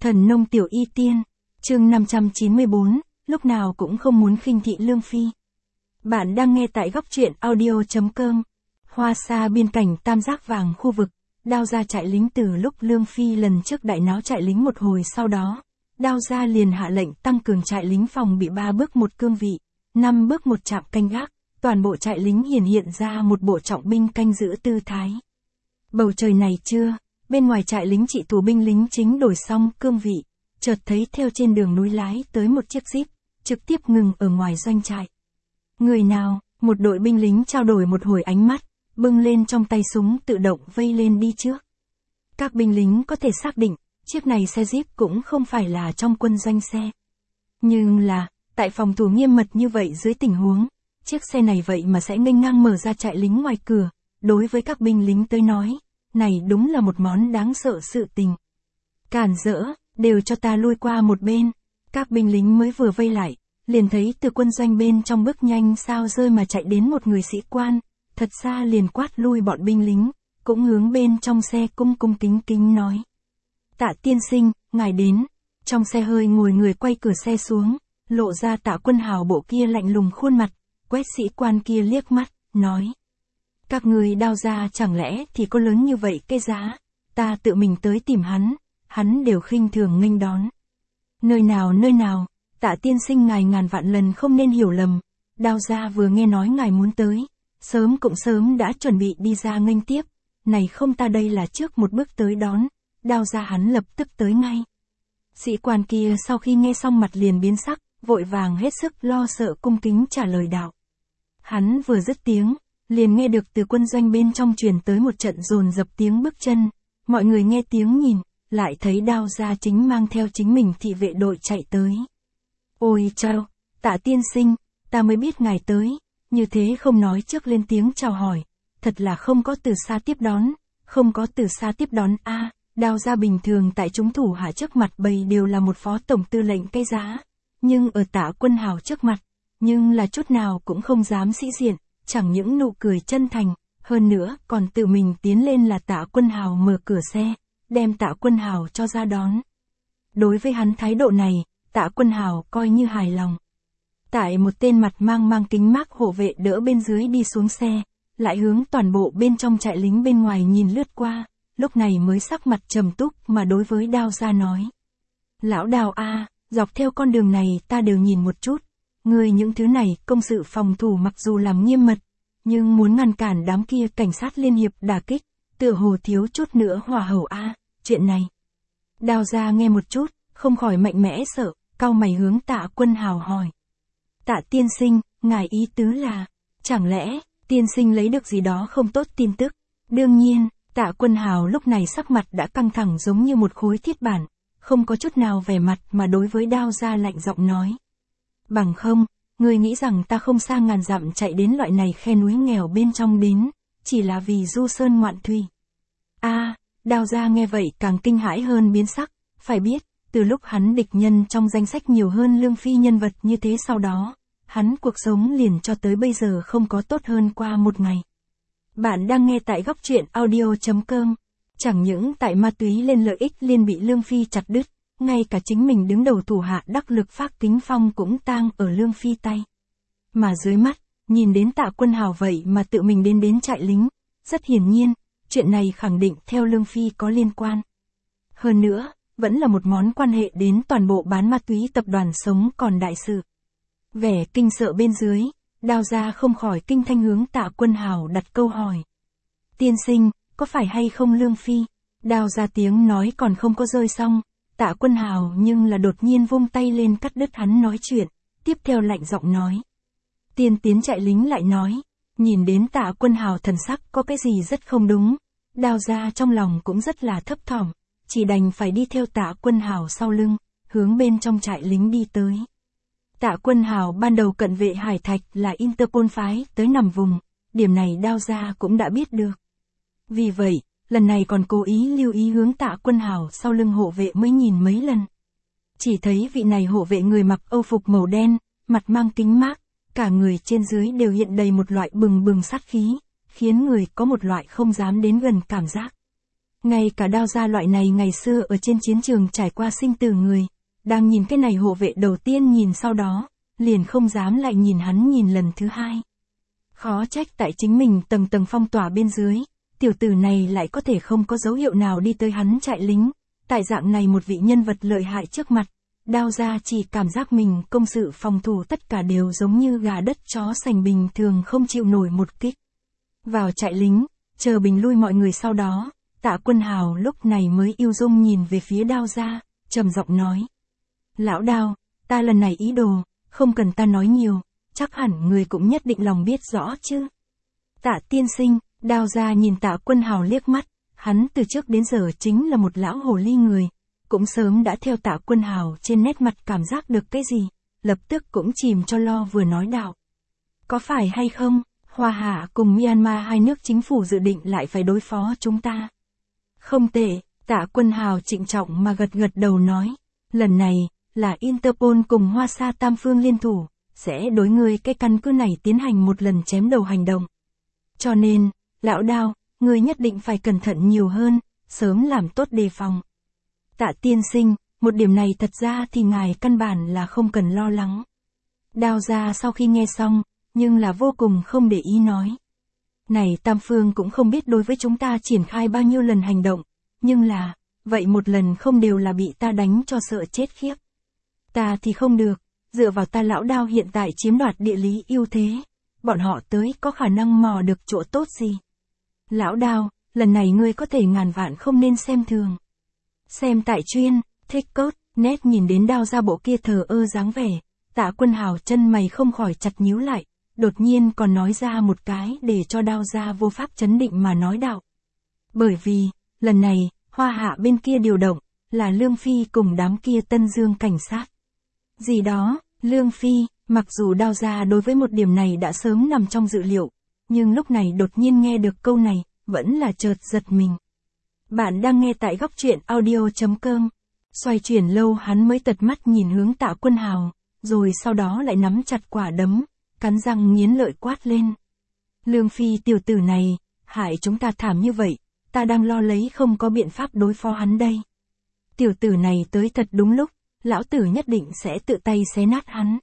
Thần nông tiểu y tiên, chương 594, lúc nào cũng không muốn khinh thị Lương Phi. Bạn đang nghe tại góc truyện audio.com. Hoa xa biên cảnh tam giác vàng khu vực, Đao Gia trại lính từ lúc Lương Phi lần trước đại náo trại lính một hồi sau đó, Đao Gia liền hạ lệnh tăng cường trại lính phòng bị 3 bước một cương vị, 5 bước một trạm canh gác, toàn bộ trại lính hiện ra một bộ trọng binh canh giữ tư thái. Bầu trời này chưa, bên ngoài trại lính trị tù binh lính chính đổi xong cương vị, chợt thấy theo trên đường núi lái tới một chiếc jeep, trực tiếp ngừng ở ngoài doanh trại. Người nào, một đội binh lính trao đổi một hồi ánh mắt, bưng lên trong tay súng tự động vây lên đi trước. Các binh lính có thể xác định, chiếc này xe jeep cũng không phải là trong quân doanh xe. Nhưng là, tại phòng thủ nghiêm mật như vậy dưới tình huống, chiếc xe này vậy mà sẽ nghênh ngang mở ra trại lính ngoài cửa, đối với các binh lính tới nói, này đúng là một món đáng sợ sự tình. Cản rỡ, đều cho ta lui qua một bên, các binh lính mới vừa vây lại, liền thấy từ quân doanh bên trong bước nhanh sao rơi mà chạy đến một người sĩ quan, thật xa liền quát lui bọn binh lính, cũng hướng bên trong xe cung cung kính kính nói. Tạ tiên sinh, ngài đến, trong xe hơi ngồi người quay cửa xe xuống, lộ ra Tạ Quân Hào bộ kia lạnh lùng khuôn mặt, quét sĩ quan kia liếc mắt, nói. Các người Đao Gia chẳng lẽ thì có lớn như vậy cái giá, ta tự mình tới tìm hắn đều khinh thường nghênh đón. Nơi nào, Tạ tiên sinh ngài ngàn vạn lần không nên hiểu lầm, Đao Gia vừa nghe nói ngài muốn tới, sớm đã chuẩn bị đi ra nghênh tiếp, này không ta đây là trước một bước tới đón, Đao Gia hắn lập tức tới ngay. Sĩ quan kia sau khi nghe xong mặt liền biến sắc, vội vàng hết sức lo sợ cung kính trả lời đạo. Hắn vừa dứt tiếng, liền nghe được từ quân doanh bên trong truyền tới một trận dồn dập tiếng bước chân, mọi người nghe tiếng nhìn, lại thấy Đao Gia chính mang theo chính mình thị vệ đội chạy tới. Ôi chao, Tạ tiên sinh, ta mới biết ngài tới, như thế không nói trước lên tiếng chào hỏi, thật là không có từ xa tiếp đón, Đao Gia bình thường tại chúng thủ hạ trước mặt bầy đều là một phó tổng tư lệnh cái giá, nhưng ở Tạ Quân Hào trước mặt, nhưng là chút nào cũng không dám sĩ diện, chẳng những nụ cười chân thành, hơn nữa còn tự mình tiến lên là Tạ Quân Hào mở cửa xe, đem Tạ Quân Hào cho ra đón. Đối với hắn thái độ này, Tạ Quân Hào coi như hài lòng. Tại một tên mặt mang kính mác hộ vệ đỡ bên dưới đi xuống xe, lại hướng toàn bộ bên trong trại lính bên ngoài nhìn lướt qua, lúc này mới sắc mặt trầm túc mà đối với Đao Gia nói. Lão Đào dọc theo con đường này ta đều nhìn một chút, người những thứ này công sự phòng thủ mặc dù làm nghiêm mật, nhưng muốn ngăn cản đám kia cảnh sát liên hiệp đả kích, tựa hồ thiếu chút nữa hòa hậu chuyện này. Đao Gia nghe một chút, không khỏi mạnh mẽ sợ, cau mày hướng Tạ Quân Hào hỏi. Tạ tiên sinh, ngài ý tứ là, chẳng lẽ, tiên sinh lấy được gì đó không tốt tin tức? Đương nhiên, Tạ Quân Hào lúc này sắc mặt đã căng thẳng giống như một khối thiết bản, không có chút nào vẻ mặt mà đối với Đao Gia lạnh giọng nói. Bằng không, người nghĩ rằng ta không xa ngàn dặm chạy đến loại này khe núi nghèo bên trong đến, chỉ là vì du sơn ngoạn thủy. Đao Gia nghe vậy càng kinh hãi hơn biến sắc, phải biết, từ lúc hắn địch nhân trong danh sách nhiều hơn Lương Phi nhân vật như thế sau đó, hắn cuộc sống liền cho tới bây giờ không có tốt hơn qua một ngày. Bạn đang nghe tại góc truyện audio.com, chẳng những tại ma túy lên lợi ích liên bị Lương Phi chặt đứt, ngay cả chính mình đứng đầu thủ hạ đắc lực Phác Kính Phong cũng tang ở Lương Phi tay. Mà dưới mắt, nhìn đến Tạ Quân Hào vậy mà tự mình đến trại lính, rất hiển nhiên, chuyện này khẳng định theo Lương Phi có liên quan. Hơn nữa, vẫn là một món quan hệ đến toàn bộ bán ma túy tập đoàn sống còn đại sự. Vẻ kinh sợ bên dưới, Đao Gia không khỏi kinh thanh hướng Tạ Quân Hào đặt câu hỏi. Tiên sinh, có phải hay không Lương Phi? Đao Gia tiếng nói còn không có rơi xong, Tạ Quân Hào nhưng là đột nhiên vung tay lên cắt đứt hắn nói chuyện, tiếp theo lạnh giọng nói. Tiên tiến trại lính lại nói, nhìn đến Tạ Quân Hào thần sắc có cái gì rất không đúng, Đao Gia trong lòng cũng rất là thấp thỏm, chỉ đành phải đi theo Tạ Quân Hào sau lưng, hướng bên trong trại lính đi tới. Tạ Quân Hào ban đầu cận vệ Hải Thạch là Interpol phái tới nằm vùng, điểm này Đao Gia cũng đã biết được. Vì vậy, lần này còn cố ý lưu ý hướng Tạ Quân Hào sau lưng hộ vệ mới nhìn mấy lần. Chỉ thấy vị này hộ vệ người mặc âu phục màu đen, mặt mang kính mác, cả người trên dưới đều hiện đầy một loại bừng bừng sát khí, khiến người có một loại không dám đến gần cảm giác. Ngay cả Đao Gia loại này ngày xưa ở trên chiến trường trải qua sinh tử người, đang nhìn cái này hộ vệ đầu tiên nhìn sau đó, liền không dám lại nhìn hắn nhìn lần thứ hai. Khó trách tại chính mình tầng tầng phong tỏa bên dưới, tiểu tử này lại có thể không có dấu hiệu nào đi tới hắn trại lính. Tại dạng này một vị nhân vật lợi hại trước mặt, Đao Gia chỉ cảm giác mình công sự phòng thủ tất cả đều giống như gà đất chó sành bình thường không chịu nổi một kích. Vào trại lính, chờ bình lui mọi người sau đó, Tạ Quân Hào lúc này mới yêu dung nhìn về phía Đao Gia, trầm giọng nói. Lão Đao, ta lần này ý đồ, không cần ta nói nhiều, chắc hẳn người cũng nhất định lòng biết rõ chứ. Tạ tiên sinh, Đao Gia nhìn Tạ Quân Hào liếc mắt, hắn từ trước đến giờ chính là một lão hồ ly người, cũng sớm đã theo Tạ Quân Hào trên nét mặt cảm giác được cái gì, lập tức cũng chìm cho lo vừa nói đạo. Có phải hay không, Hoa Hạ cùng Myanmar hai nước chính phủ dự định lại phải đối phó chúng ta? Không tệ, Tạ Quân Hào trịnh trọng mà gật đầu nói, lần này, là Interpol cùng Hoa Sa Tam Phương liên thủ, sẽ đối ngươi cái căn cứ này tiến hành một lần chém đầu hành động. Cho nên, lão Đao, ngươi nhất định phải cẩn thận nhiều hơn, sớm làm tốt đề phòng. Tạ tiên sinh, một điểm này thật ra thì ngài căn bản là không cần lo lắng. Đao Gia sau khi nghe xong, nhưng là vô cùng không để ý nói. Này Tam Phương cũng không biết đối với chúng ta triển khai bao nhiêu lần hành động, nhưng là, vậy một lần không đều là bị ta đánh cho sợ chết khiếp. Ta thì không được, dựa vào ta lão Đao hiện tại chiếm đoạt địa lý ưu thế, bọn họ tới có khả năng mò được chỗ tốt gì. Lão Đao, lần này ngươi có thể ngàn vạn không nên xem thường. Xem tại chuyên, thích cốt, nét nhìn đến Đao Gia bộ kia thờ ơ dáng vẻ, Tạ Quân Hào chân mày không khỏi chặt nhíu lại, đột nhiên còn nói ra một cái để cho Đao Gia vô pháp chấn định mà nói đạo. Bởi vì, lần này, Hoa Hạ bên kia điều động, là Lương Phi cùng đám kia Tân Dương cảnh sát. Gì đó, Lương Phi, mặc dù Đao Gia đối với một điểm này đã sớm nằm trong dự liệu, nhưng lúc này đột nhiên nghe được câu này, vẫn là chợt giật mình. Bạn đang nghe tại góc truyện audio.com. Xoay chuyển lâu hắn mới tật mắt nhìn hướng Tạ Quân Hào, rồi sau đó lại nắm chặt quả đấm, cắn răng nghiến lợi quát lên. Lương Phi tiểu tử này, hại chúng ta thảm như vậy, ta đang lo lấy không có biện pháp đối phó hắn đây. Tiểu tử này tới thật đúng lúc, lão tử nhất định sẽ tự tay xé nát hắn.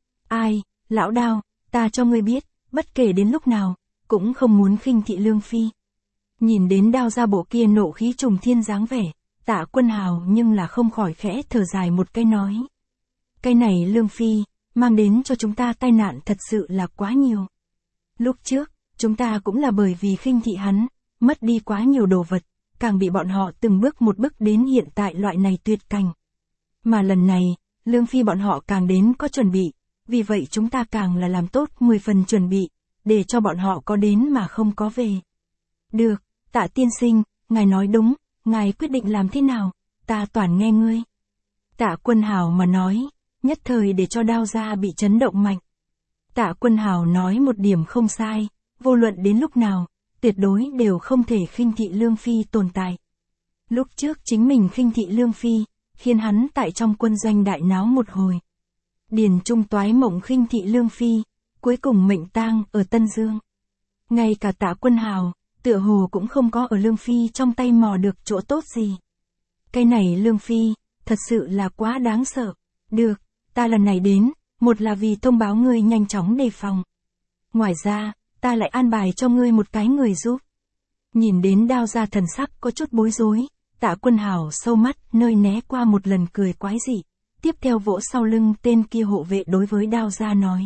Ai, lão Đao, ta cho ngươi biết, bất kể đến lúc nào, cũng không muốn khinh thị Lương Phi. Nhìn đến Đao Gia bộ kia nộ khí trùng thiên dáng vẻ, Tạ Quân Hào nhưng là không khỏi khẽ thở dài một cái nói. Cái này Lương Phi, mang đến cho chúng ta tai nạn thật sự là quá nhiều. Lúc trước, chúng ta cũng là bởi vì khinh thị hắn, mất đi quá nhiều đồ vật, càng bị bọn họ từng bước một bước đến hiện tại loại này tuyệt cảnh. Mà lần này, Lương Phi bọn họ càng đến có chuẩn bị, vì vậy chúng ta càng là làm tốt 10 phần chuẩn bị, để cho bọn họ có đến mà không có về. Được, Tạ tiên sinh, ngài nói đúng, ngài quyết định làm thế nào, ta toàn nghe ngươi. Tạ Quân Hào mà nói, nhất thời để cho Đao Gia bị chấn động mạnh. Tạ Quân Hào nói một điểm không sai, vô luận đến lúc nào, tuyệt đối đều không thể khinh thị Lương Phi tồn tại. Lúc trước chính mình khinh thị Lương Phi, khiến hắn tại trong quân doanh đại náo một hồi. Điền Trung toái mộng khinh thị Lương Phi, cuối cùng mệnh tang ở Tân Dương. Ngay cả Tạ Quân Hào, tựa hồ cũng không có ở Lương Phi trong tay mò được chỗ tốt gì. Cái này Lương Phi, thật sự là quá đáng sợ. Được, ta lần này đến, một là vì thông báo ngươi nhanh chóng đề phòng. Ngoài ra, ta lại an bài cho ngươi một cái người giúp. Nhìn đến Đao Gia thần sắc có chút bối rối, Tạ Quân Hào sâu mắt nơi né qua một lần cười quái dị, tiếp theo vỗ sau lưng tên kia hộ vệ đối với Đao Gia nói.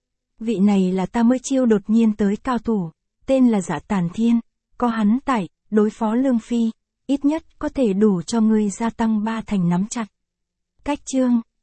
Vị này là ta mới chiêu đột nhiên tới cao thủ, tên là Dạ Tản Thiên, có hắn tại, đối phó Lương Phi, ít nhất có thể đủ cho ngươi gia tăng 3 thành nắm chặt. Cách chương,